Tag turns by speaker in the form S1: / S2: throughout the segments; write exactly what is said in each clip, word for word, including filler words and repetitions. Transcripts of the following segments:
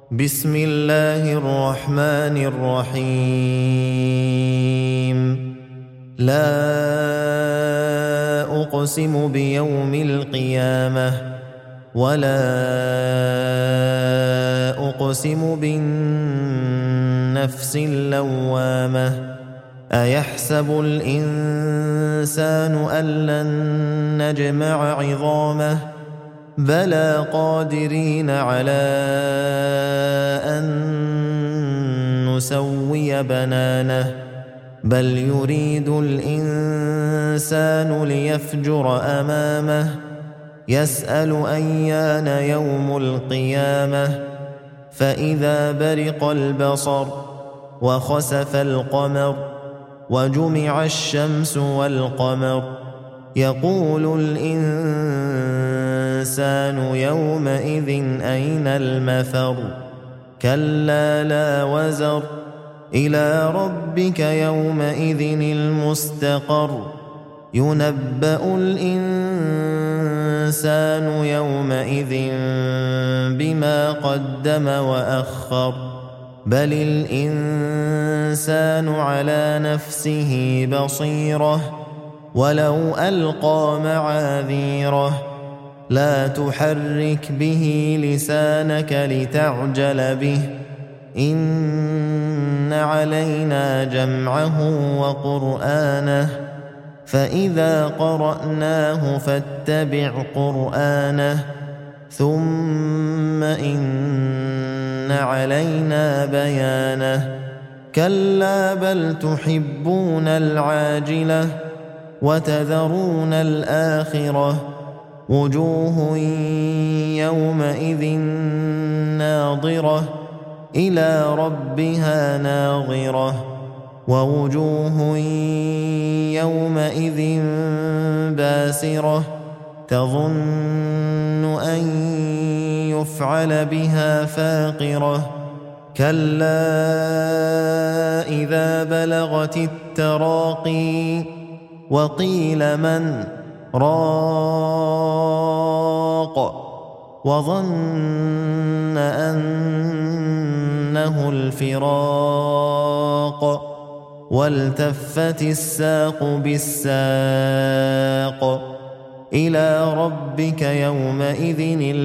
S1: بسم الله الرحمن الرحيم لا أقسم بيوم القيامة ولا أقسم بالنفس اللوامة أيحسب الإنسان أن لن نجمع عظامه بلى قادرين على أن نسوي بنانه بل يريد الإنسان ليفجر أمامه يسأل أيان يوم القيامة فإذا برق البصر وخسف القمر وجمع الشمس والقمر يقول الإنسان يومئذ أين المفر كلا لا وزر إلى ربك يومئذ المستقر ينبأ الإنسان يومئذ بما قدم وأخر بل الإنسان على نفسه بصيرة ولو ألقى معاذيره لا تحرك به لسانك لتعجل به إن علينا جمعه وقرآنه فإذا قرأناه فاتبع قرآنه ثم إن علينا بيانه كلا بل تحبون العاجلة وتذرون الآخرة وجوه يومئذ ناظرة إلى ربها ناظرة ووجوه يومئذ باسرة تظن أن يفعل بها فاقرة كلا إذا بلغت التراقي وقيل من راق وظن أنه الفراق والتفت الساق بالساق إلى ربك يومئذ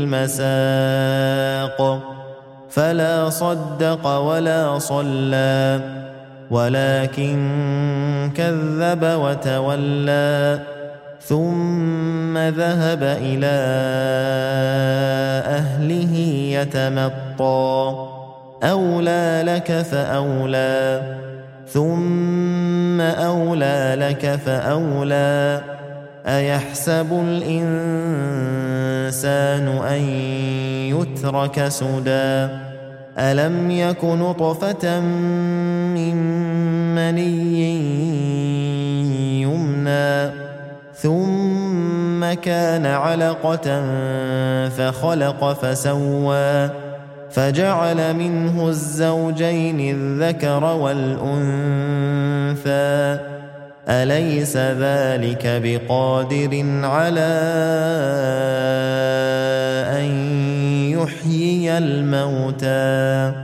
S1: المساق فلا صدق ولا صلى ولكن كذب وتولى ثم ذهب إلى أهله يتمطى أولى لك فأولى ثم أولى لك فأولى أيحسب الإنسان أن يترك سدى ألم يك نطفة من مني يمنى ثم كان علقة فخلق فسوى فجعل منه الزوجين الذكر والأنثى أليس ذلك بقادر على أن يحيي الموتى